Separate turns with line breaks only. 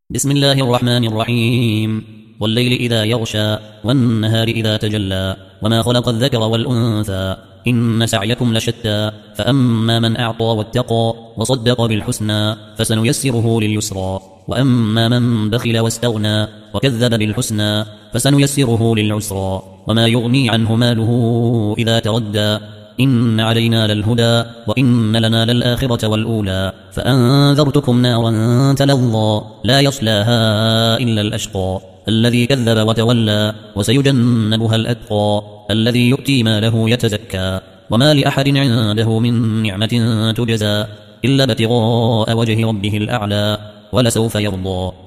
بسم الله الرحمن الرحيم. والليل إذا يغشى والنهار إذا تجلى وما خلق الذكر والأنثى إن سعيكم لشتى فأما من أعطى واتقى وصدق بالحسنى فسنيسره لليسرى وأما من بخل واستغنى وكذب بالحسنى فسنيسره للعسرى وما يغني عنه ماله إذا تردى إن علينا للهدى وإن لنا للآخرة والأولى فأنذرتكم نارا تلظى لا يصلاها إلا الأشقى الذي كذب وتولى وسيجنبها الأتقى الذي يؤتي ماله يتزكى وما لأحد عنده من نعمة تجزى إلا ابتغاء وجه ربه الأعلى ولسوف يرضى